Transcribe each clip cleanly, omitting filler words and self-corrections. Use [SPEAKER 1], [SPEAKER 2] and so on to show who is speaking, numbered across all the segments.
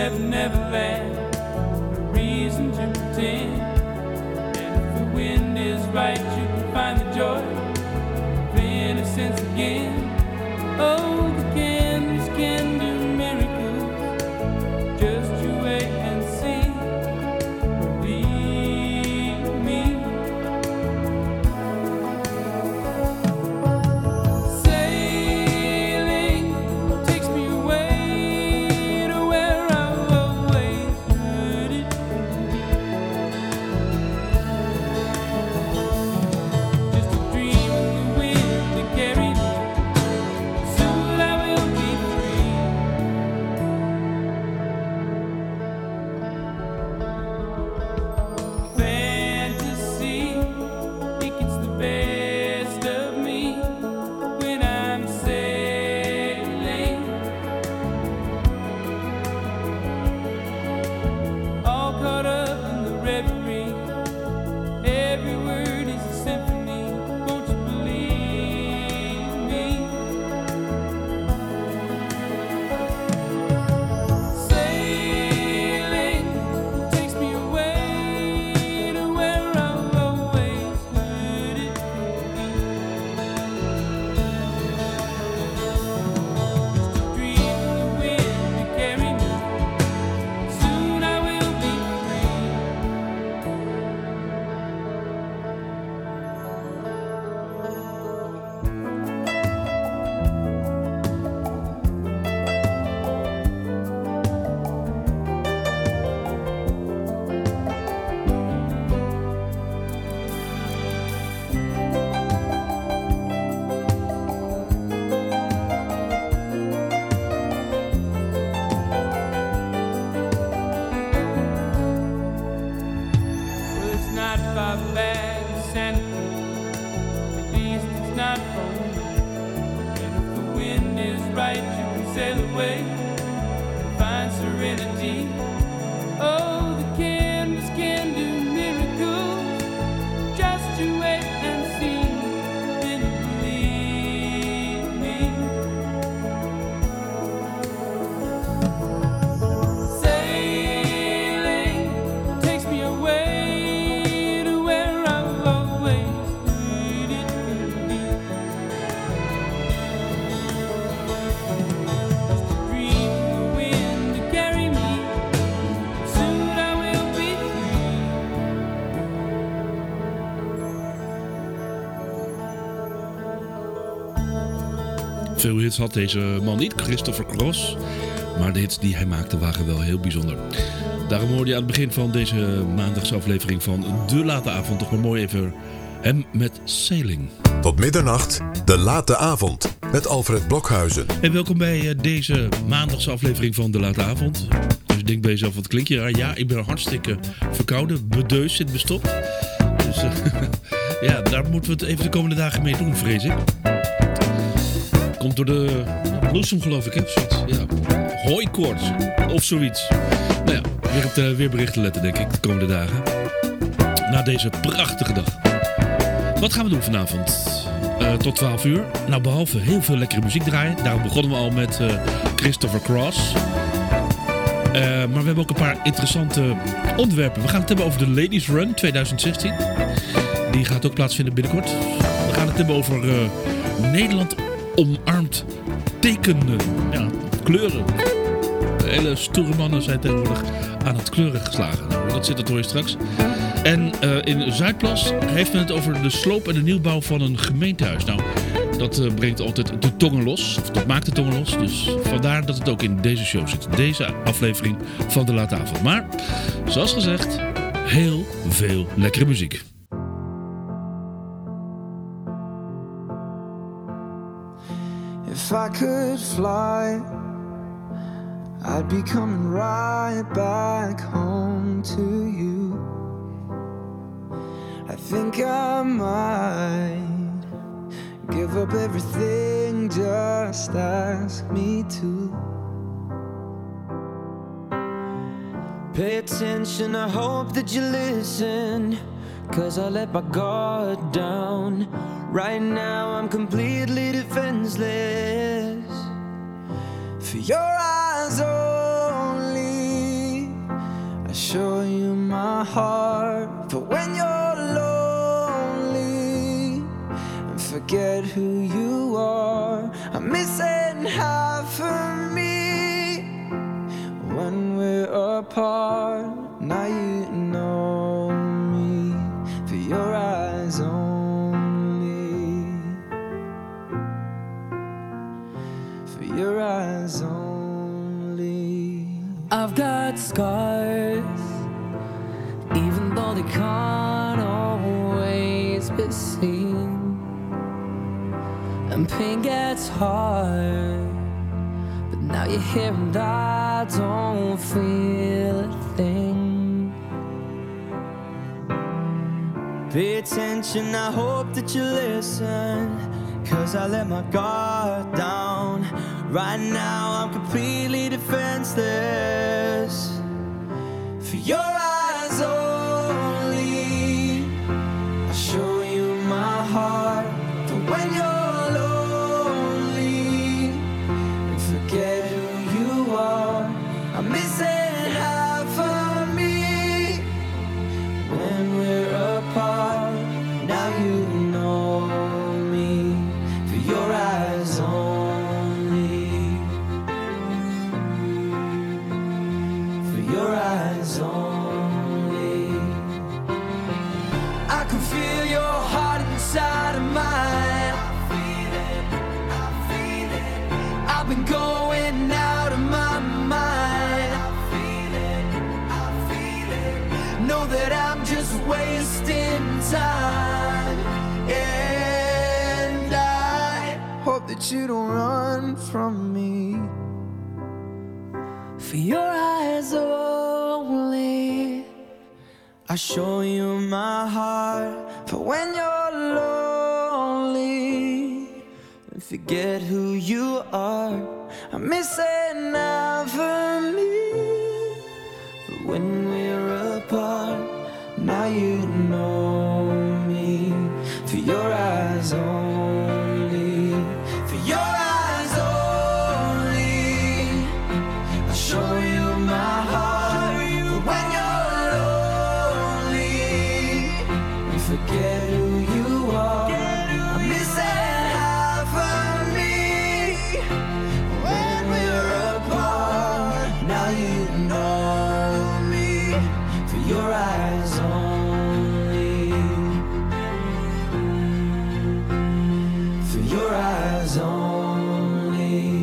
[SPEAKER 1] forever, never last. No reason to pretend. And if the wind is right, you can find the joy of innocence again. Oh, the candles can do miracles. Just you wait and see. Believe me. Sailing takes me away to where I've always heard it. Just a dream of the wind to carry me. Soon I will be free. Fantasy, it gets the best of me when I'm sailing. All caught up in the reverie. Every word is a symphony. Won't you believe me? Sailing takes me away to where I've always heard it. Just a dream of the wind to carry me. Soon I will be free. Well, it's not far back to Santa Cruz. At least it's not from me. And if the wind is right, you can sail away and find serenity. Oh, the canvas can do miracles. Just you wait and see. Then you believe me. Sailing takes me away to where I've always heard it could be. Just a dream of the wind to carry me. Soon I will be free.
[SPEAKER 2] Veel hits had deze man niet, Christopher Cross. Maar de hits die hij maakte waren wel heel bijzonder. Daarom hoorde je aan het begin van deze maandagse aflevering van De Late Avond toch maar mooi even hem met Sailing.
[SPEAKER 3] Tot middernacht, De Late Avond, met Alfred Blokhuizen.
[SPEAKER 2] En welkom bij deze maandagse aflevering van De Late Avond. Dus je denkt bij jezelf, wat klinkt je raar? Ja, ik ben hartstikke verkouden, bedeusd, zit bestopt. Dus ja, daar moeten we het even de komende dagen mee doen, vrees ik. Komt door de bloesem, geloof ik, hè? Zoiets. Ja. Hooikoorts of zoiets. Nou ja, weer op de weerberichten letten, denk ik, de komende dagen. Na deze prachtige dag. Wat gaan we doen vanavond? Tot 12 uur. Nou, behalve heel veel lekkere muziek draaien. Daarom begonnen we al met Christopher Cross. Maar we hebben ook een paar interessante onderwerpen. We gaan het hebben over de Ladies Run 2016. Die gaat ook plaatsvinden binnenkort. We gaan het hebben over Nederland omarmt tekenen. Ja, kleuren. De hele stoere mannen zijn tegenwoordig aan het kleuren geslagen. Nou, dat zit het hoor je straks. En in Zuidplas heeft men het over de sloop en de nieuwbouw van een gemeentehuis. Nou, dat brengt altijd de tongen los. Of dat maakt de tongen los. Dus vandaar dat het ook in deze show zit. Deze aflevering van De Late Avond. Maar, zoals gezegd, heel veel lekkere muziek.
[SPEAKER 4] If I could fly, I'd be coming right back home to you. I think I might give up everything, just ask me to. Pay attention, I hope that you listen, 'cause I let my guard down. Right now I'm completely defenseless. For your eyes only my heart for when you're lonely and forget who you are. I'm missing half of me when we're apart. Now you know me for your eyes only, for your eyes only. I've got scars, even though they can't always be seen, and pain gets hard, but now you're here and I don't feel a thing. Pay attention, I hope that you listen, 'cause I let my guard down. Right now I'm completely defenseless. For your eyes only, I'll show you my heart for when you're lonely and forget who you are. I'm missing half of me when we're apart. Now you know me for your eyes only, for your eyes only. I can feel your heart inside of mine. I feel it. I've been going out of my mind. I feel it. Know that I'm just wasting time, and I hope that you don't run from me. For your eyes only, I show you my heart for when you're lonely and forget who you are. I'm missing out for me, but when we're apart, now you know me for your eyes only, for your eyes only. I show you my heart for when you're lonely and forget who you are. I'm missing half of me when we're apart. Now you know me for your eyes only, for your eyes only,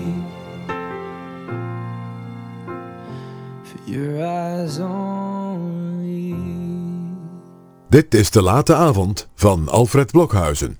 [SPEAKER 4] for your eyes only.
[SPEAKER 3] Dit is De Late Avond van Alfred Blokhuizen.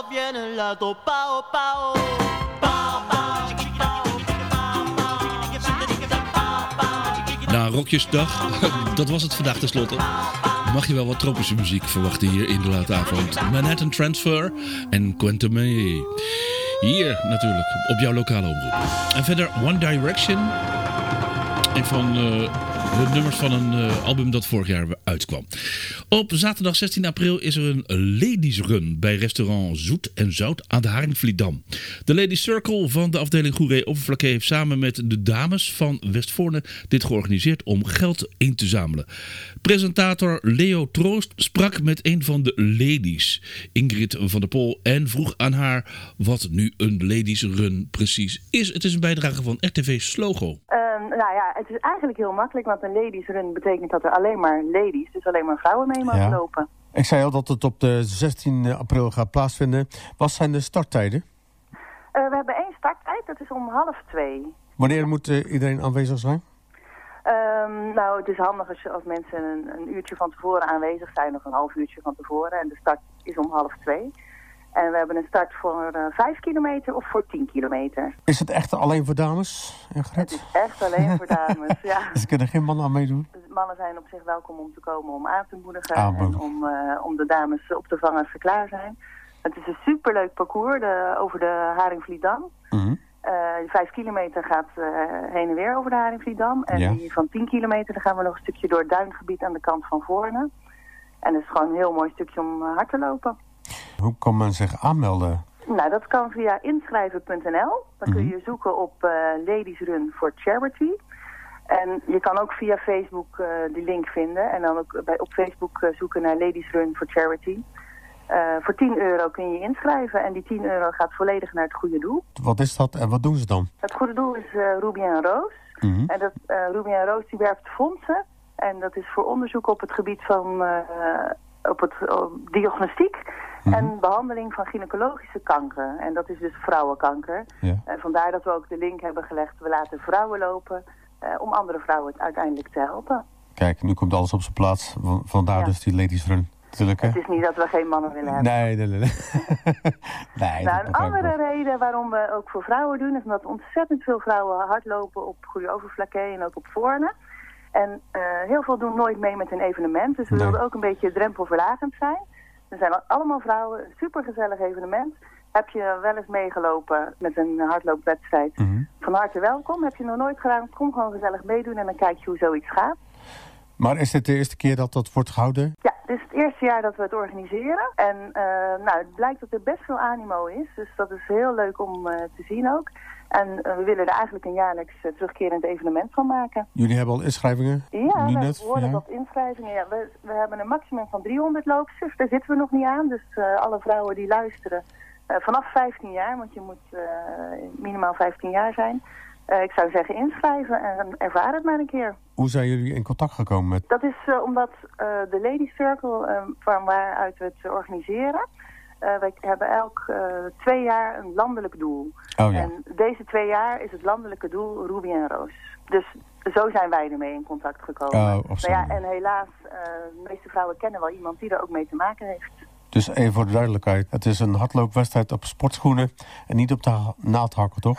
[SPEAKER 5] viene el lato pao pao.
[SPEAKER 2] Na Rokjesdag, dat was het vandaag tenslotte, mag je wel wat tropische muziek verwachten hier in de late avond. Manhattan Transfer en Quantum May. Hier natuurlijk, op jouw lokale omroep. En verder One Direction. Een van de nummers van een album dat vorig jaar uitkwam. Op zaterdag 16 april is er een Ladies Run bij restaurant Zoet en Zout aan de Haringvlietdam. De Ladies Circle van de afdeling Goeree Oppervlakke heeft samen met de dames van Westvoorne dit georganiseerd om geld in te zamelen. Presentator Leo Troost sprak met een van de ladies, Ingrid van der Pol, en vroeg aan haar wat nu een Ladies Run precies is. Het is een bijdrage van RTV Slogo.
[SPEAKER 6] Nou ja, het is eigenlijk heel makkelijk, want een ladies run betekent dat er alleen maar ladies, dus alleen maar vrouwen mee mogen lopen.
[SPEAKER 7] Ik zei al dat het op de 16 april gaat plaatsvinden. Wat zijn de starttijden?
[SPEAKER 6] We hebben 1 starttijd, dat is om 1:30.
[SPEAKER 7] Wanneer moet iedereen aanwezig zijn?
[SPEAKER 6] Nou, het is handig als mensen een uurtje van tevoren aanwezig zijn, of een half uurtje van tevoren. En de start is om 1:30. En we hebben een start voor 5 kilometer of voor 10 kilometer.
[SPEAKER 7] Is het echt alleen voor dames, Ingrid?
[SPEAKER 6] Het is echt alleen voor dames, ja.
[SPEAKER 7] Dus er kunnen geen mannen aan meedoen?
[SPEAKER 6] Dus mannen zijn op zich welkom om te komen om aan te moedigen. En om de dames op te vangen als ze klaar zijn. Het is een superleuk parcours over de Haringvlietdam. 5 kilometer gaat heen en weer over de Haringvlietdam. En die van 10 kilometer dan gaan we nog een stukje door het duingebied aan de kant van Voorne. En dat is gewoon een heel mooi stukje om hard te lopen.
[SPEAKER 7] Hoe kan men zich aanmelden?
[SPEAKER 6] Nou, dat kan via inschrijven.nl. Dan kun je zoeken op Ladies Run for Charity. En je kan ook via Facebook die link vinden. En dan ook op Facebook zoeken naar Ladies Run for Charity. Voor €10 kun je inschrijven. En die €10 gaat volledig naar het goede doel.
[SPEAKER 7] Wat is dat en wat doen ze dan?
[SPEAKER 6] Het goede doel is Ruby en Roos. En dat Ruby en Roos die werpt fondsen. En dat is voor onderzoek op het gebied van op diagnostiek. En behandeling van gynaecologische kanker. En dat is dus vrouwenkanker. Ja. En vandaar dat we ook de link hebben gelegd. We laten vrouwen lopen om andere vrouwen uiteindelijk te helpen.
[SPEAKER 7] Kijk, nu komt alles op zijn plaats. Vandaar dus die Ladies Run. Het
[SPEAKER 6] is niet dat we geen mannen willen hebben.
[SPEAKER 7] Nee.
[SPEAKER 6] Nou, een andere reden waarom we ook voor vrouwen doen... is omdat ontzettend veel vrouwen hardlopen op Goeree Oppervlakke en ook op Voorne. En heel veel doen nooit mee met een evenement. Dus we wilden ook een beetje drempelverlagend zijn. Er zijn allemaal vrouwen, een supergezellig evenement. Heb je wel eens meegelopen met een hardloopwedstrijd? Van harte welkom. Heb je nog nooit gedaan? Kom gewoon gezellig meedoen en dan kijk je hoe zoiets gaat.
[SPEAKER 7] Maar is dit de eerste keer dat dat wordt gehouden? Ja,
[SPEAKER 6] dit is het eerste jaar dat we het organiseren. En het blijkt dat er best veel animo is. Dus dat is heel leuk om te zien ook. En we willen er eigenlijk een jaarlijks terugkerend evenement van maken.
[SPEAKER 7] Jullie hebben al inschrijvingen?
[SPEAKER 6] Ja, we hebben behoorlijk wat inschrijvingen. Ja, we hebben een maximum van 300 loopsters. Daar zitten we nog niet aan. Dus alle vrouwen die luisteren vanaf 15 jaar, want je moet minimaal 15 jaar zijn. Ik zou zeggen inschrijven en ervaar het maar een keer.
[SPEAKER 7] Hoe zijn jullie in contact gekomen met?
[SPEAKER 6] Dat is omdat de Ladies Circle, van waaruit we het organiseren... wij hebben elk 2 jaar een landelijk doel.
[SPEAKER 7] Oh, ja.
[SPEAKER 6] En deze 2 jaar is het landelijke doel Ruby en Roos. Dus zo zijn wij ermee in contact gekomen. En helaas, de meeste vrouwen kennen wel iemand die er ook mee te maken heeft.
[SPEAKER 7] Dus even voor de duidelijkheid, het is een hardloopwedstrijd op sportschoenen en niet op de naaldhakken, toch?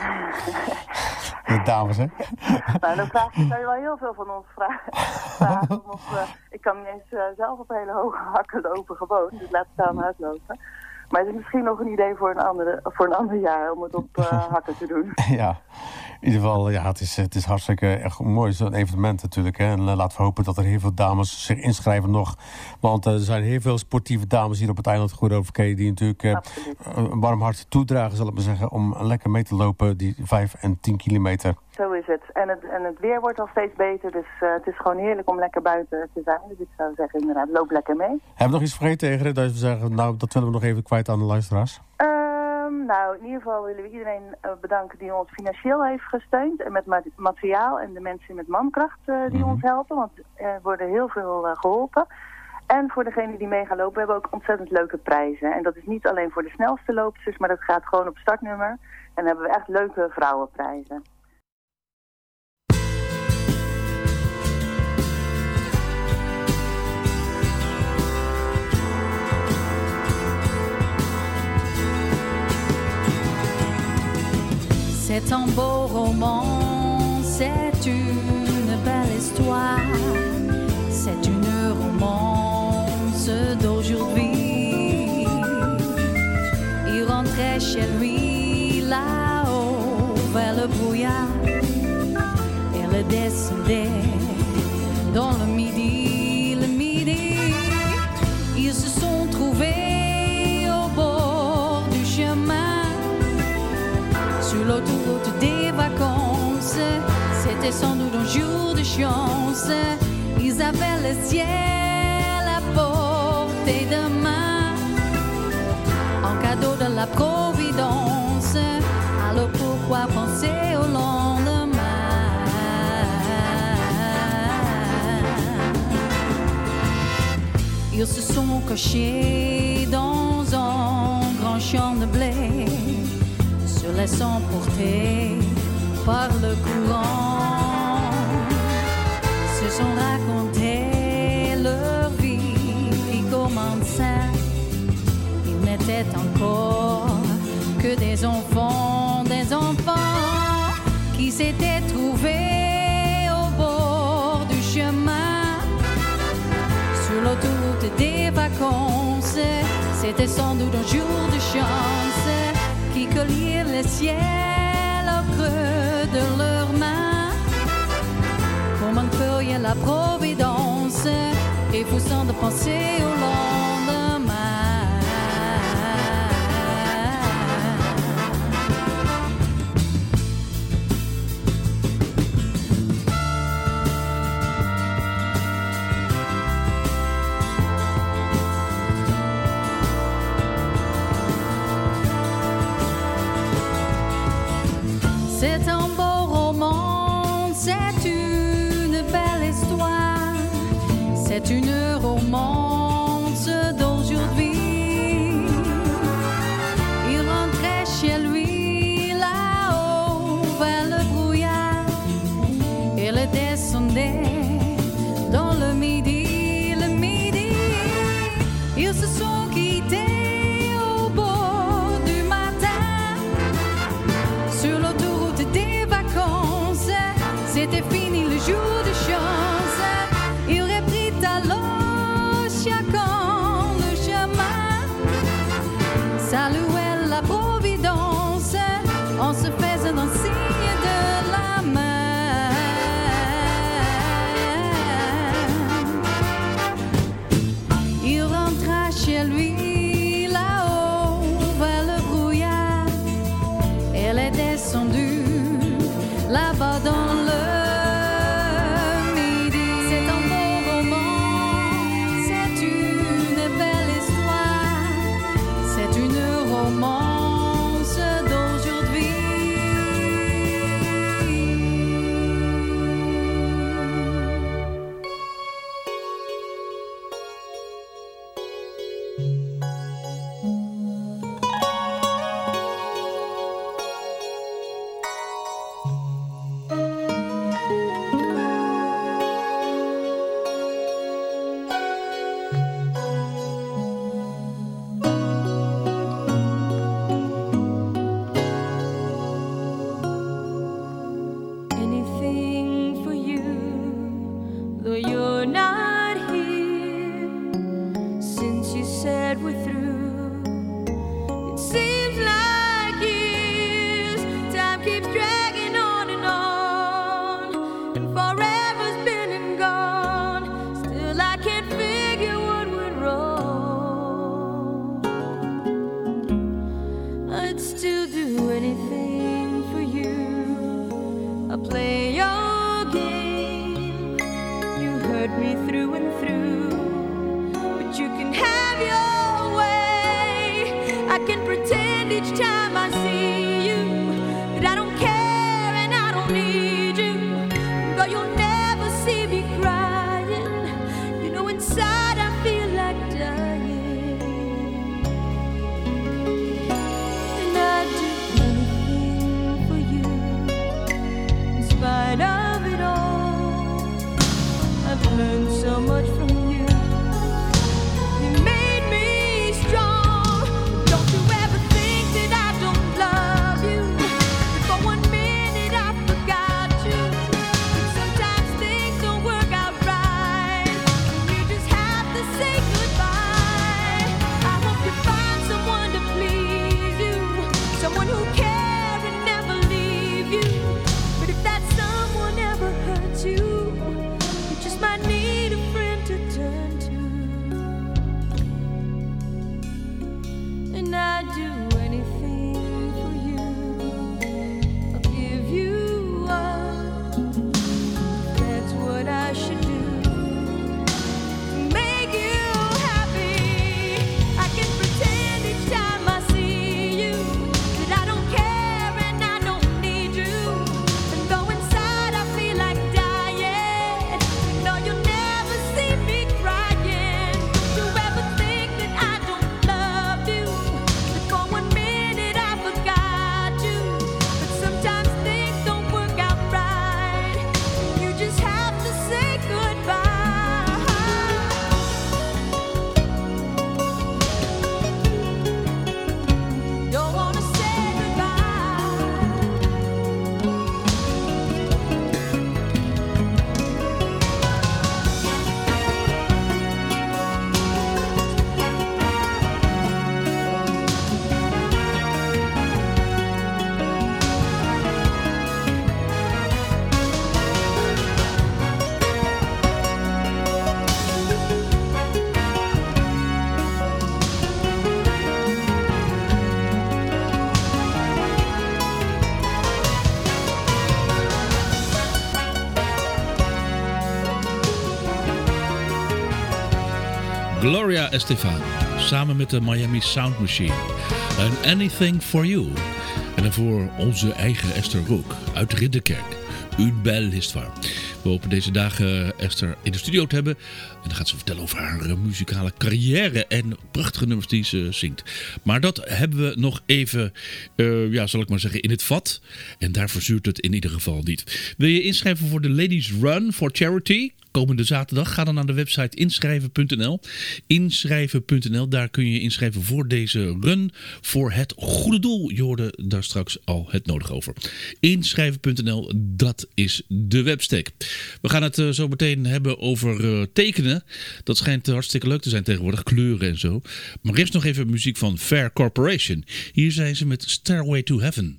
[SPEAKER 7] De dames, hè?
[SPEAKER 6] Nou, dan kan je wel heel veel van ons vragen. Ik kan niet eens zelf op hele hoge hakken lopen gewoon, dus laat staan hardlopen. Maar het is misschien nog een idee voor een ander jaar om het op hakken te doen.
[SPEAKER 7] Ja, in ieder geval, ja, het is hartstikke echt mooi, zo'n evenement natuurlijk. Hè? En laten we hopen dat er heel veel dames zich inschrijven nog. Want er zijn heel veel sportieve dames hier op het eiland Goeree Oppervlakke die natuurlijk een warm hart toedragen, zal ik maar zeggen, om lekker mee te lopen, die 5 en 10 kilometer.
[SPEAKER 6] Zo is het. En het weer wordt al steeds beter, dus het is gewoon heerlijk om lekker buiten te zijn. Dus ik zou zeggen, inderdaad, loop lekker mee.
[SPEAKER 7] Hebben we nog iets vergeten, Ingrid? Dat we zeggen, nou, dat willen we nog even kwijt aan de luisteraars.
[SPEAKER 6] Nou, in ieder geval willen we iedereen bedanken die ons financieel heeft gesteund. En met materiaal en de mensen met mankracht die ons helpen. Want er worden heel veel geholpen. En voor degenen die mee gaan lopen hebben we ook ontzettend leuke prijzen. En dat is niet alleen voor de snelste loopsters, maar dat gaat gewoon op startnummer. En dan hebben we echt leuke vrouwenprijzen.
[SPEAKER 8] C'est un beau roman, c'est une belle histoire, c'est une romance d'aujourd'hui. Il rentrait chez lui là-haut vers le brouillard, elle descendait dans le midi, le midi. Ils se sont trouvés au bord du chemin, sur l'autoroute des vacances. C'était sans doute un jour de chance. Ils avaient le ciel à portée de main, en cadeau de la Providence. Alors pourquoi penser au lendemain? Ils se sont cachés dans un grand champ de blé, se laissant porter par le courant. Se sont racontés leur vie qui commençait. Ils n'étaient encore que des enfants qui s'étaient trouvés au bord du chemin, sur l'autoroute des vacances. C'était sans doute un jour de chance qui colliait le ciel au creux de leurs mains, comme un feuille la Providence, et poussant de penser au lendemain. C'est un beau roman, c'est une belle histoire, c'est une romance d'aujourd'hui. Il rentrait chez lui là-haut vers le brouillard, et le descendait dans le midi, le midi. Ils se sont quittés au bord du matin, sur l'autoroute des vacances. C'était fini le jour de chance. Il reprit alors chacun le chemin, saluait la Providence en se faisant un signe de la main. Il rentra chez lui là-haut vers le brouillard, elle est descendue là-bas dans le midi. C'est un beau roman, c'est une belle histoire, c'est une romance d'aujourd'hui. Anything for you, though you're not here. Since you said we're through, it seems like years. Time keeps dragging on, and forever's been and gone. Still I can't figure what went wrong. I'd still do anything for you. I'll play your game. You hurt me through and through, but you can have your way. I can pretend each time I see you that I don't care and I don't need you, but you'll never see me crying. You know inside I feel like dying, and I'd do anything for you. In spite of it all, I've learned so much from you. someone who care and never leave you. But if that someone ever hurts you, you just might need a friend to turn to. And I'd do anything for you. I'll give you up. That's what I should do. Make you happy. I can pretend each time I see you that I don't care and I don't need you. And though inside I feel like dying, no, you'll never see me crying. Don't you ever think that I don't love you? That for 1 minute I forgot you. But sometimes things don't work out right. You just have to say goodbye. Don't wanna say goodbye.
[SPEAKER 2] Gloria Estefan, samen met de Miami Sound Machine. And Anything for You. En daarvoor onze eigen Esther Rook uit Ridderkerk. Une belle histoire. We hopen deze dagen Esther in de studio te hebben. En dan gaat ze vertellen over haar muzikale carrière en prachtige nummers die ze zingt. Maar dat hebben we nog even, zal ik maar zeggen, in het vat. En daar verzuurt het in ieder geval niet. Wil je inschrijven voor de Ladies Run for Charity? Komende zaterdag, ga dan naar de website inschrijven.nl. Inschrijven.nl, daar kun je je inschrijven voor deze run voor het goede doel. Je hoorde daar straks al het nodig over. Inschrijven.nl, dat is de webstack. We gaan het zo meteen hebben over tekenen. Dat schijnt hartstikke leuk te zijn tegenwoordig, kleuren en zo. Maar eerst nog even muziek van Fair Corporation. Hier zijn ze met Stairway to Heaven.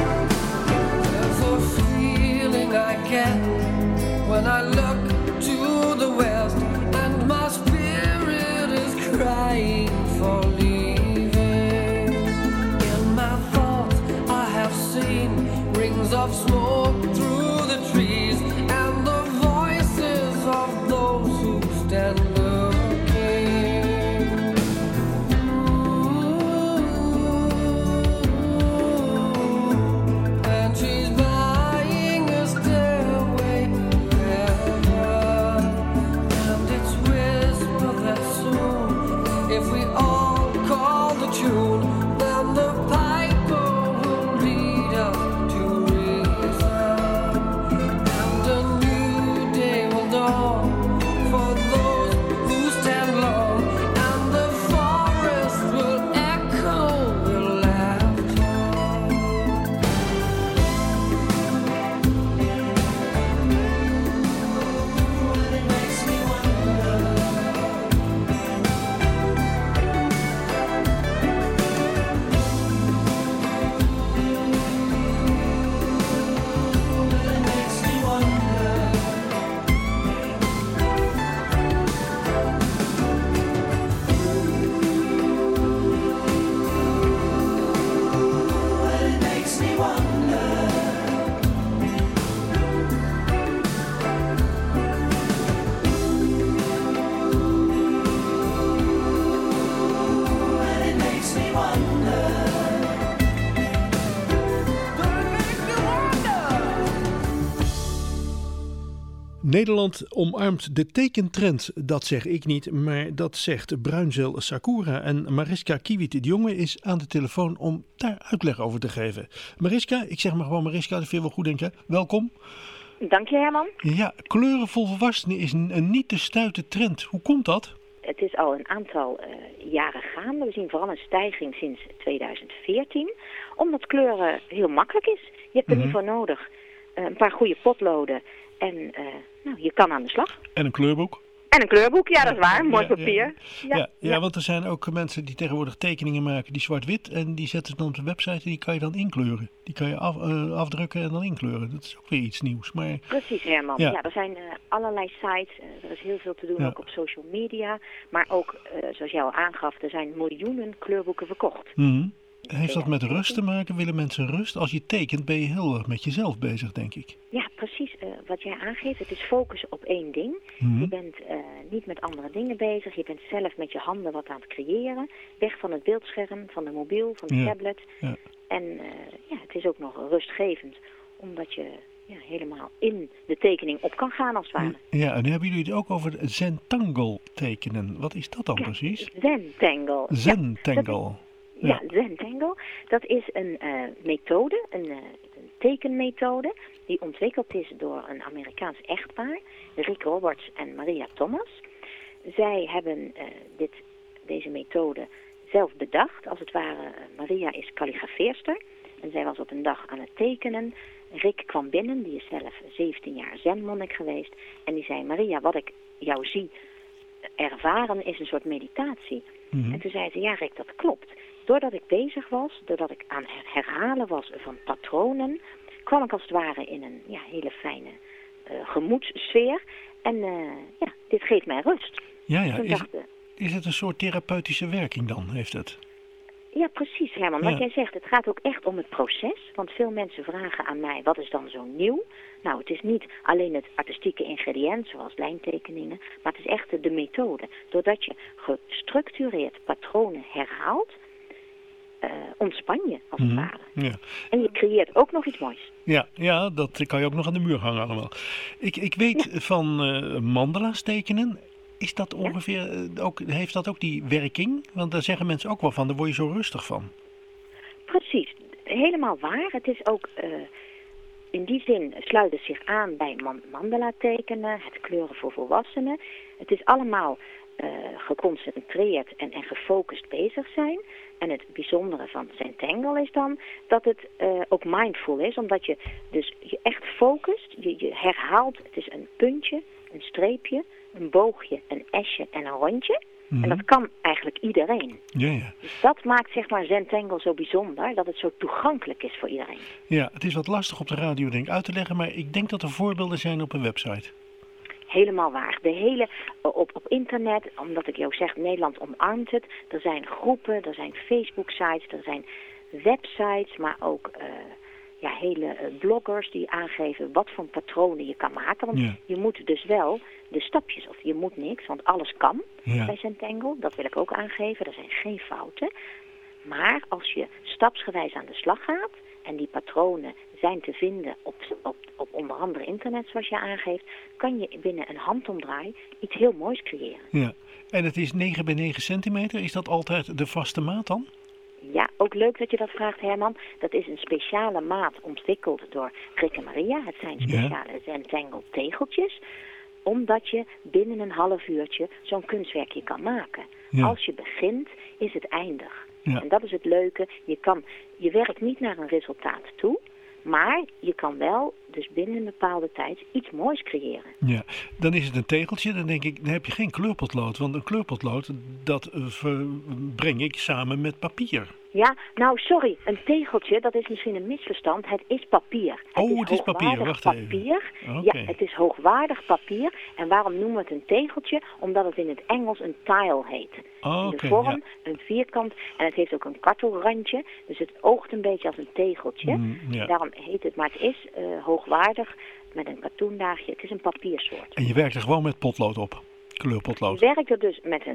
[SPEAKER 4] When I look to
[SPEAKER 9] Nederland omarmt de tekentrend. Dat zeg ik niet, maar dat zegt Bruinzeel Sakura. En Mariska Kiewiet de Jonge is aan de telefoon om daar uitleg over te geven. Mariska, ik zeg maar gewoon Mariska, dat vind je wel goed denken. Welkom.
[SPEAKER 10] Dank je, Herman.
[SPEAKER 9] Ja, kleuren voor volwassenen is een niet te stuiten trend. Hoe komt dat?
[SPEAKER 10] Het is al een aantal jaren gaande. We zien vooral een stijging sinds 2014. Omdat kleuren heel makkelijk is. Je hebt er niet voor nodig. Een paar goede potloden. En je kan aan de slag.
[SPEAKER 9] En een kleurboek?
[SPEAKER 10] En een kleurboek, ja, dat is waar. Mooi papier.
[SPEAKER 9] Ja, want er zijn ook mensen die tegenwoordig tekeningen maken die zwart-wit. En die zetten ze dan op de website en die kan je dan inkleuren. Die kan je afdrukken en dan inkleuren. Dat is ook weer iets nieuws. Maar...
[SPEAKER 10] Precies, Herman. Ja, er zijn allerlei sites. Er is heel veel te doen, ook op social media. Maar ook, zoals jij al aangaf, er zijn miljoenen kleurboeken verkocht.
[SPEAKER 9] Mm-hmm. Heeft dat met rust te maken? Willen mensen rust? Als je tekent ben je heel erg met jezelf bezig, denk ik.
[SPEAKER 10] Ja, precies. Wat jij aangeeft, het is focussen op één ding.
[SPEAKER 9] Mm-hmm.
[SPEAKER 10] Je bent niet met andere dingen bezig. Je bent zelf met je handen wat aan het creëren. Weg van het beeldscherm, van de mobiel, van de tablet. Ja. En het is ook nog rustgevend, omdat je helemaal in de tekening op kan gaan als het ware.
[SPEAKER 9] Ja, en nu hebben jullie het ook over Zentangle tekenen. Wat is dat dan precies?
[SPEAKER 10] Zentangle.
[SPEAKER 9] Zentangle.
[SPEAKER 10] Ja, Zentangle. Dat is een methode, een tekenmethode, die ontwikkeld is door een Amerikaans echtpaar, Rick Roberts en Maria Thomas. Zij hebben deze methode zelf bedacht. Als het ware, Maria is kalligrafeerster en zij was op een dag aan het tekenen. Rick kwam binnen, die is zelf 17 jaar zenmonnik geweest. En die zei, Maria, wat ik jou zie ervaren is een soort meditatie. Mm-hmm. En toen zei ze, ja Rick, dat klopt. Doordat ik bezig was, doordat ik aan het herhalen was van patronen, kwam ik als het ware in een hele fijne gemoedssfeer. En dit geeft mij rust.
[SPEAKER 9] Ja. Is het een soort therapeutische werking dan, heeft het?
[SPEAKER 10] Ja, precies Herman. Wat jij zegt, het gaat ook echt om het proces. Want veel mensen vragen aan mij, wat is dan zo nieuw? Nou, het is niet alleen het artistieke ingrediënt, zoals lijntekeningen, maar het is echt de methode. Doordat je gestructureerd patronen herhaalt, ontspan je als het ware. Ja. En je creëert ook nog iets moois.
[SPEAKER 9] Ja, dat kan je ook nog aan de muur hangen allemaal. Ik weet van mandala's tekenen. Is dat ongeveer heeft dat ook die werking? Want daar zeggen mensen ook wel van, daar word je zo rustig van.
[SPEAKER 10] Precies, helemaal waar. Het is ook, in die zin sluit het zich aan bij mandala tekenen, het kleuren voor volwassenen. Het is allemaal geconcentreerd en gefocust bezig zijn. En het bijzondere van Zentangle is dan dat het ook mindful is, omdat je dus je echt focust, je herhaalt, het is een puntje, een streepje, een boogje, een esje en een rondje. Mm-hmm. En dat kan eigenlijk iedereen.
[SPEAKER 9] Ja.
[SPEAKER 10] Dus dat maakt zeg maar Zentangle zo bijzonder, dat het zo toegankelijk is voor iedereen.
[SPEAKER 9] Ja, het is wat lastig op de radio denk ik uit te leggen, maar ik denk dat er voorbeelden zijn op een website.
[SPEAKER 10] Helemaal waar. De hele op internet, omdat ik jou zeg, Nederland omarmt het. Er zijn groepen, er zijn Facebook-sites, er zijn websites, maar ook hele bloggers die aangeven wat voor patronen je kan maken. Want je moet dus wel de stapjes, of je moet niks, want alles kan bij Zentangle. Dat wil ik ook aangeven, er zijn geen fouten. Maar als je stapsgewijs aan de slag gaat en die patronen zijn te vinden op onder andere internet, zoals je aangeeft, kan je binnen een handomdraai iets heel moois creëren.
[SPEAKER 9] Ja, en het is 9 bij 9 centimeter. Is dat altijd de vaste maat dan?
[SPEAKER 10] Ja, ook leuk dat je dat vraagt, Herman. Dat is een speciale maat ontwikkeld door Rick en Maria. Het zijn speciale Zentangle tegeltjes, omdat je binnen een half uurtje zo'n kunstwerkje kan maken. Ja. Als je begint, is het eindig. Ja. En dat is het leuke. Je werkt niet naar een resultaat toe, maar je kan wel dus binnen een bepaalde tijd iets moois creëren.
[SPEAKER 9] Ja, dan is het een tegeltje. Dan denk ik, dan heb je geen kleurpotlood. Want een kleurpotlood, dat breng ik samen met papier.
[SPEAKER 10] Ja, nou sorry, een tegeltje, dat is misschien een misverstand. Het is papier.
[SPEAKER 9] Het is papier, wacht even.
[SPEAKER 10] Okay. Ja, het is hoogwaardig papier. En waarom noemen we het een tegeltje? Omdat het in het Engels een tile heet. De vorm, een vierkant, en het heeft ook een kartelrandje. Dus het oogt een beetje als een tegeltje. Daarom heet het, maar het is hoogwaardig met een katoenlaagje. Het is een papiersoort.
[SPEAKER 9] En je werkt er gewoon met potlood op? Kleurpotlood?
[SPEAKER 10] Je werkt er dus met een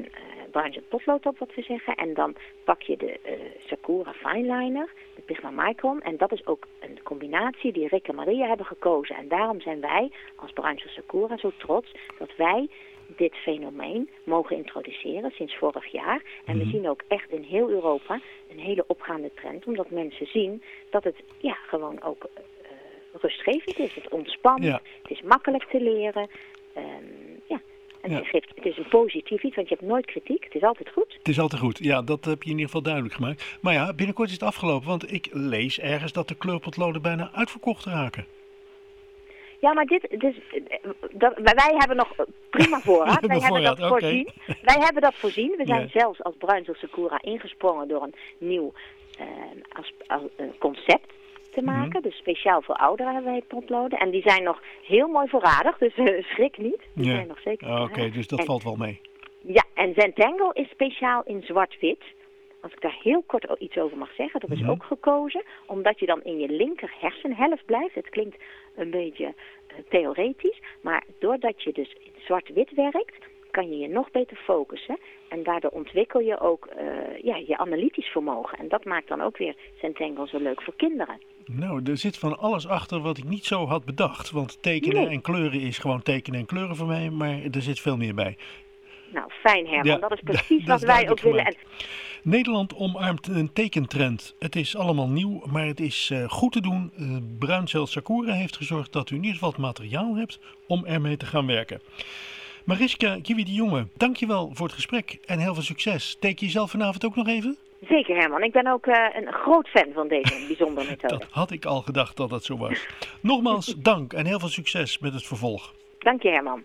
[SPEAKER 10] bruinzeel potlood op, wat we zeggen. En dan pak je de Sakura Fineliner, de Pigmamicron. En dat is ook een combinatie die Rick en Maria hebben gekozen. En daarom zijn wij als Bruinzeel Sakura zo trots dat wij dit fenomeen mogen introduceren sinds vorig jaar. En we zien ook echt in heel Europa een hele opgaande trend. Omdat mensen zien dat het gewoon ook rustgevend is. Het ontspant, het is makkelijk te leren. En het is een positief iets, want je hebt nooit kritiek. Het is altijd goed.
[SPEAKER 9] Het is altijd goed. Ja, dat heb je in ieder geval duidelijk gemaakt. Maar ja, binnenkort is het afgelopen, want ik lees ergens dat de kleurpotloden bijna uitverkocht raken.
[SPEAKER 10] Ja, maar wij hebben nog prima voorraad. Wij hebben dat voorzien. Wij hebben dat voorzien. We zijn zelfs als Bruinzeel Sakura ingesprongen door een nieuw concept te maken. Dus speciaal voor ouderen hebben wij potloden. En die zijn nog heel mooi voorradig, dus schrik niet. Die zijn nog zeker
[SPEAKER 9] Oké, dus dat valt wel mee.
[SPEAKER 10] Ja, en Zentangle is speciaal in zwart-wit. Als ik daar heel kort iets over mag zeggen, dat is ook gekozen, omdat je dan in je linker hersenhelft blijft. Het klinkt een beetje theoretisch, maar doordat je dus in zwart-wit werkt, kan je je nog beter focussen. En daardoor ontwikkel je ook je analytisch vermogen. En dat maakt dan ook weer Zentangle zo leuk voor kinderen.
[SPEAKER 9] Nou, er zit van alles achter wat ik niet zo had bedacht. Want tekenen en kleuren is gewoon tekenen en kleuren voor mij, maar er zit veel meer bij.
[SPEAKER 10] Nou, fijn Herman, dat is precies wat wij ook willen.
[SPEAKER 9] Nederland omarmt een tekentrend. Het is allemaal nieuw, maar het is goed te doen. Bruinzeel Sakura heeft gezorgd dat u in ieder geval het materiaal hebt om ermee te gaan werken. Mariska Kiwi de Jonge, dankjewel voor het gesprek en heel veel succes. Teken je zelf vanavond ook nog even?
[SPEAKER 10] Zeker Herman, ik ben ook een groot fan van deze bijzondere methode.
[SPEAKER 9] Dat had ik al gedacht dat dat zo was. Nogmaals dank en heel veel succes met het vervolg.
[SPEAKER 10] Dank je Herman.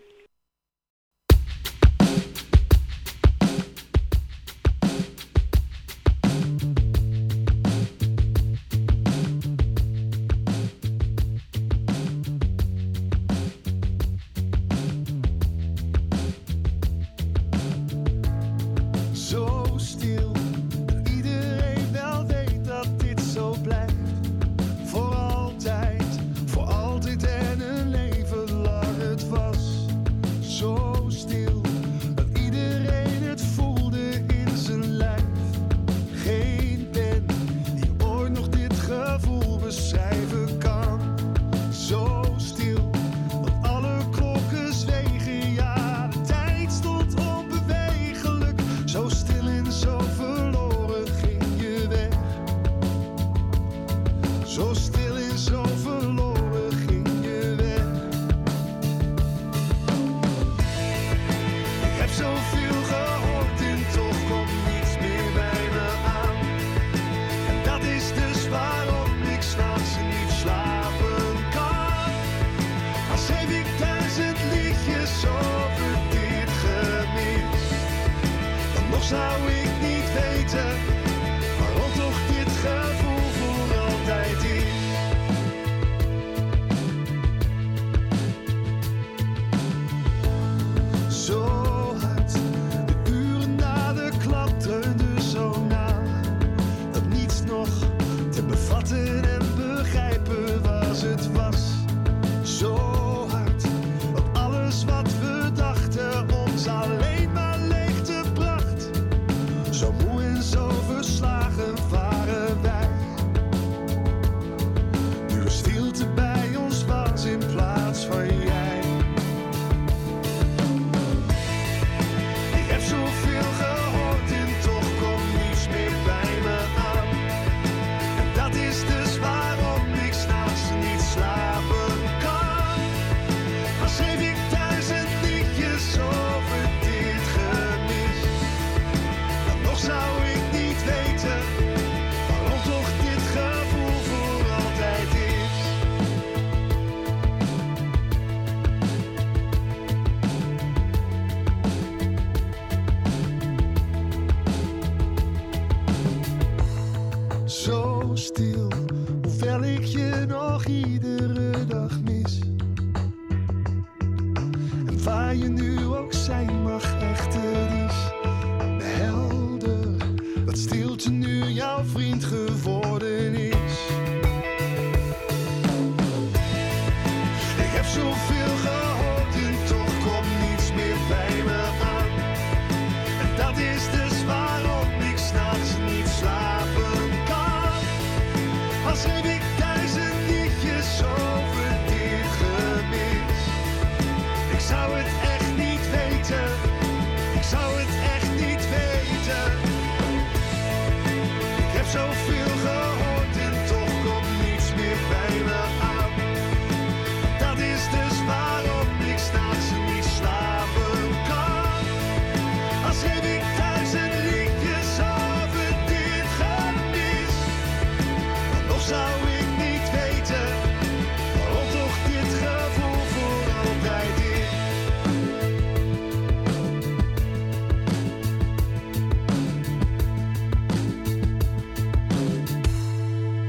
[SPEAKER 11] Dat is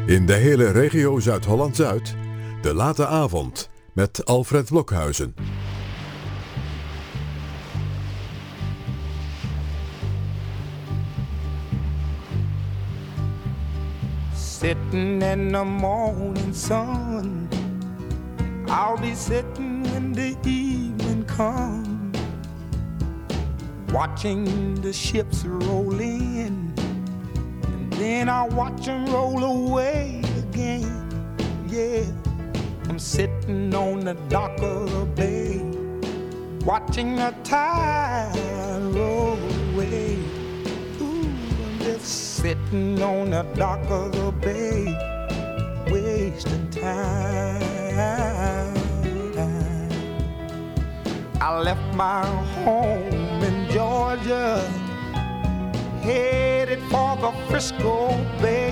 [SPEAKER 3] In de hele regio Zuid-Holland-Zuid, de late avond met Alfred Blokhuizen.
[SPEAKER 1] Sitting in the morning sun, I'll be sitting when the evening comes, watching the ships roll in, and then I'll watch them roll away again. Yeah, I'm sitting on the dock of the bay, watching the tide roll away. Just sitting on the dock of the bay, wasting time. I left my home in Georgia, headed for the Frisco Bay,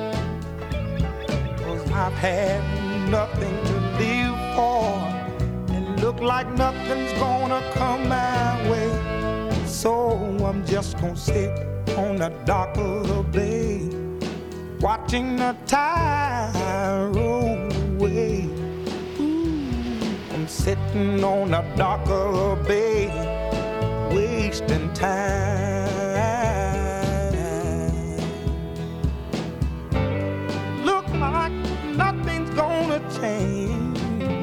[SPEAKER 1] 'cause I've had nothing to live for, and look like nothing's gonna come my way. So I'm just gonna sit on the dock of the bay, watching the tide roll away. Ooh, I'm sitting on the dock of the bay, wasting time. Look like nothing's gonna change,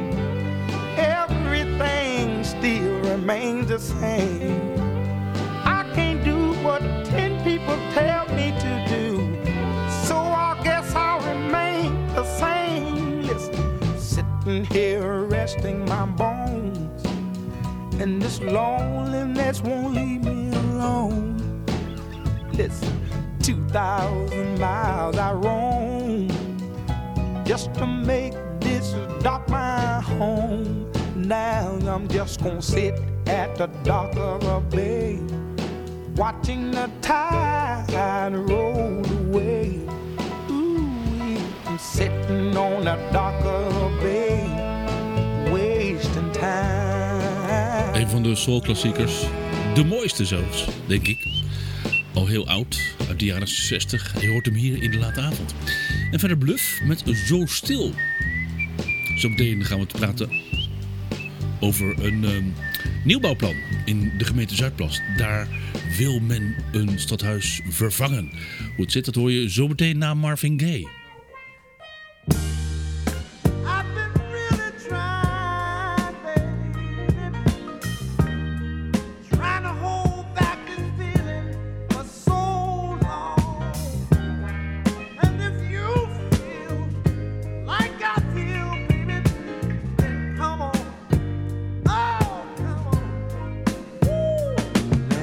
[SPEAKER 1] everything still remains the same. I can't do what 10 people tell me to do, so I guess I'll remain the same. Listen, sitting here resting my bones, and this loneliness won't leave me alone. Listen, 2,000 miles I roam just to make this dock my home. Now I'm just gonna sit at the dock of the bay, watching the tide roll away. Ooh, I'm sitting on the dock of the bay, wasting time.
[SPEAKER 2] Een van de soulklassiekers, de mooiste zelfs, denk ik. Al heel oud, uit de jaren 60. Je hoort hem hier in de late avond. En verder Bluff met Zo Stil. Zometeen gaan we het praten over een nieuwbouwplan in de gemeente Zuidplas. Daar wil men een stadhuis vervangen. Hoe het zit, dat hoor je zometeen na Marvin Gaye.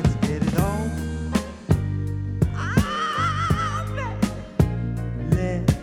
[SPEAKER 1] Let's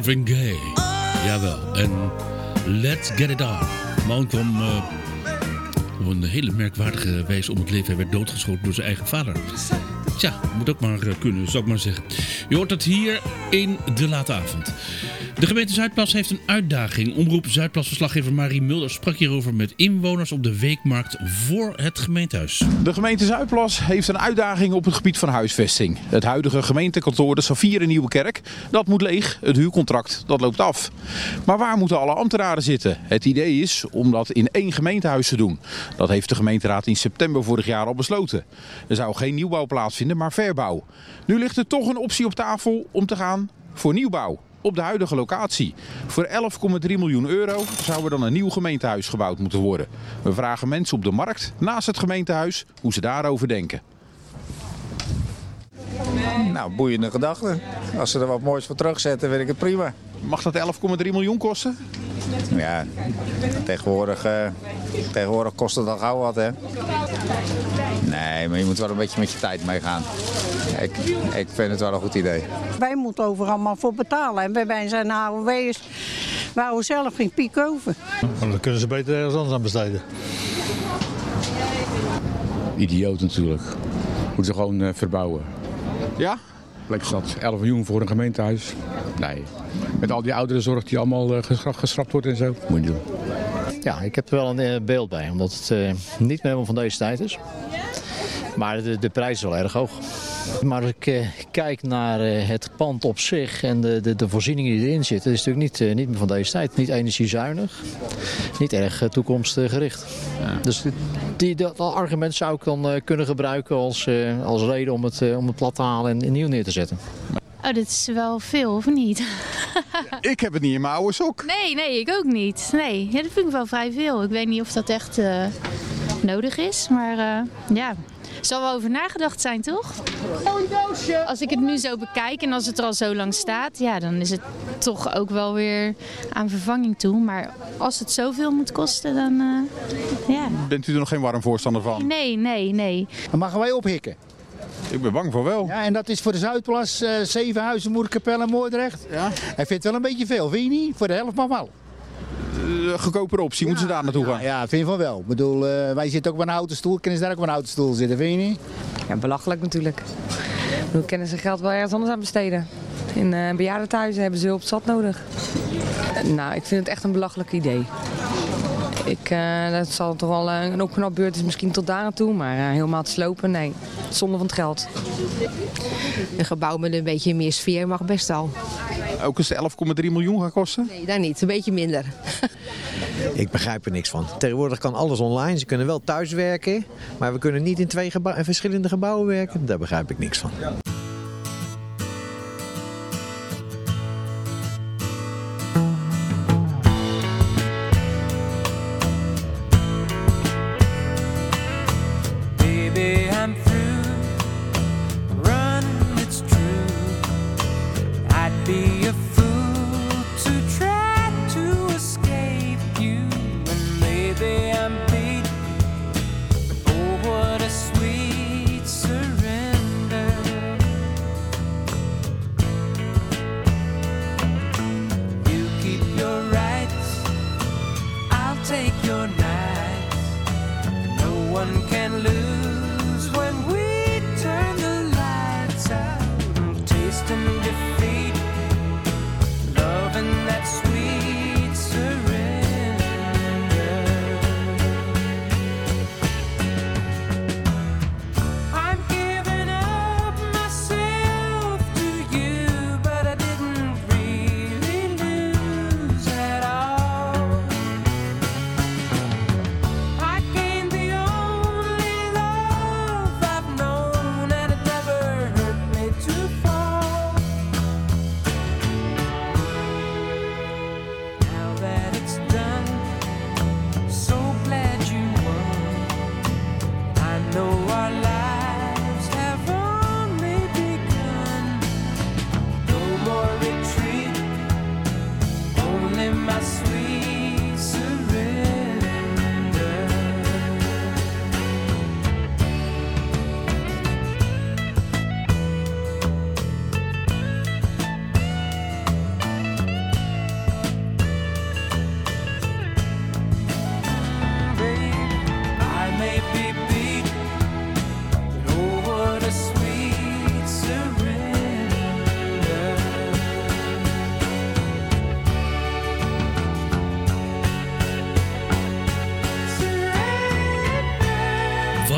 [SPEAKER 2] Marvin Gaye. Jawel. En Let's Get It On. De man kwam op een hele merkwaardige wijze om het leven. Hij werd doodgeschoten door zijn eigen vader. Tja, moet ook maar kunnen, zou ik maar zeggen. Je hoort het hier in de late avond. De gemeente Zuidplas heeft een uitdaging. Omroep Zuidplas-verslaggever Marie Mulder sprak hierover met inwoners op de weekmarkt voor het gemeentehuis.
[SPEAKER 11] De gemeente Zuidplas heeft een uitdaging op het gebied van huisvesting. Het huidige gemeentekantoor de Safir in Nieuwekerk, dat moet leeg. Het huurcontract, dat loopt af. Maar waar moeten alle ambtenaren zitten? Het idee is om dat in één gemeentehuis te doen. Dat heeft de gemeenteraad in september vorig jaar al besloten. Er zou geen nieuwbouw plaatsvinden, maar verbouw. Nu ligt er toch een optie op tafel om te gaan voor nieuwbouw. Op de huidige locatie. Voor 11,3 miljoen euro zou er dan een nieuw gemeentehuis gebouwd moeten worden. We vragen mensen op de markt naast het gemeentehuis hoe ze daarover denken.
[SPEAKER 12] Nou, boeiende gedachte. Als ze er wat moois voor terugzetten, vind ik het prima.
[SPEAKER 11] Mag dat 11,3 miljoen kosten?
[SPEAKER 12] Ja, tegenwoordig kost het al gauw wat, hè. Nee, maar je moet wel een beetje met je tijd meegaan. Ik vind het wel een goed idee.
[SPEAKER 13] Wij moeten overal maar voor betalen. En wij zijn AOW'ers. We houden zelf geen piek over.
[SPEAKER 14] Dan kunnen ze beter ergens anders aan besteden.
[SPEAKER 15] Idioot natuurlijk. Moeten ze gewoon verbouwen.
[SPEAKER 11] Ja?
[SPEAKER 15] Lekker zat. 11 miljoen voor een gemeentehuis. Nee. Met al die ouderenzorg die allemaal geschrapt wordt en zo. Moet je doen.
[SPEAKER 16] Ja, ik heb er wel een beeld bij. Omdat het niet meer helemaal van deze tijd is. Maar de prijs is wel erg hoog. Maar als ik kijk naar het pand op zich en de voorzieningen die erin zitten, is het natuurlijk niet meer van deze tijd. Niet energiezuinig, niet erg toekomstgericht. Ja. Dus dat argument zou ik dan kunnen gebruiken als reden om het plat te halen en nieuw neer te zetten.
[SPEAKER 17] Oh, dit is wel veel, of niet?
[SPEAKER 11] Ik heb het niet in mijn oude sok.
[SPEAKER 17] Nee, ik ook niet. Nee, ja, dat vind ik wel vrij veel. Ik weet niet of dat echt nodig is, maar ja... Er zal wel over nagedacht zijn, toch? Als ik het nu zo bekijk en als het er al zo lang staat, ja, dan is het toch ook wel weer aan vervanging toe. Maar als het zoveel moet kosten, dan ja.
[SPEAKER 11] Bent u er nog geen warm voorstander van?
[SPEAKER 17] Nee.
[SPEAKER 18] Dan mogen wij ophikken.
[SPEAKER 11] Ik ben bang voor wel.
[SPEAKER 18] Ja, en dat is voor de Zuidplas, Zevenhuizen, Moerkapelle en Moordrecht. Ja. Hij vindt het wel een beetje veel, vind je niet? Voor de helft maar wel.
[SPEAKER 11] Goedkopere optie, moeten ze daar naartoe gaan?
[SPEAKER 18] Ja, vind je van wel. Ik bedoel, wij zitten ook op een houten stoel, kunnen ze daar ook op een houten stoel zitten, vind je niet?
[SPEAKER 19] Ja, belachelijk natuurlijk. We kunnen ze geld wel ergens anders aan besteden. In bejaardentehuizen hebben ze hulp zat nodig. Nou, ik vind het echt een belachelijk idee. Dat zal toch wel een opknapbeurt is misschien tot daar aan toe, maar helemaal te slopen, nee. Zonde van het geld.
[SPEAKER 20] Een gebouw met een beetje meer sfeer mag best al.
[SPEAKER 11] Ook eens 11,3 miljoen gaan kosten?
[SPEAKER 20] Nee, daar niet. Een beetje minder.
[SPEAKER 21] Ik begrijp er niks van. Tegenwoordig kan alles online. Ze kunnen wel thuis werken, maar we kunnen niet in twee verschillende gebouwen werken. Daar begrijp ik niks van.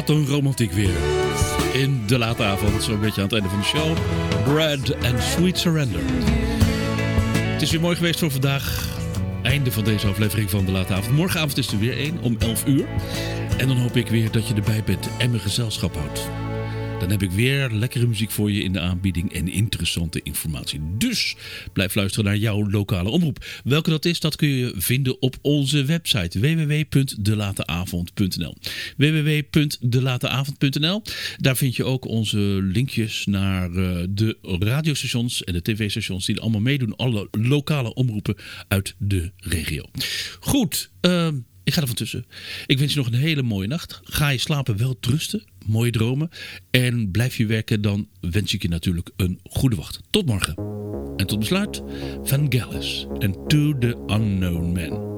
[SPEAKER 2] Wat een romantiek weer. In de late avond, zo'n beetje aan het einde van de show. Bread and Sweet Surrender. Het is weer mooi geweest voor vandaag. Einde van deze aflevering van de late avond. Morgenavond is er weer één om 11 uur. En dan hoop ik weer dat je erbij bent en mijn gezelschap houdt. Dan heb ik weer lekkere muziek voor je in de aanbieding en interessante informatie. Dus blijf luisteren naar jouw lokale omroep. Welke dat is, dat kun je vinden op onze website www.delateavond.nl www.delateavond.nl. Daar vind je ook onze linkjes naar de radiostations en de tv-stations die er allemaal meedoen. Alle lokale omroepen uit de regio. Goed, ik ga er van tussen. Ik wens je nog een hele mooie nacht. Ga je slapen, wel rusten. Mooie dromen. En blijf je werken, dan wens ik je natuurlijk een goede wacht. Tot morgen. En tot besluit, Vangelis en To the Unknown Man.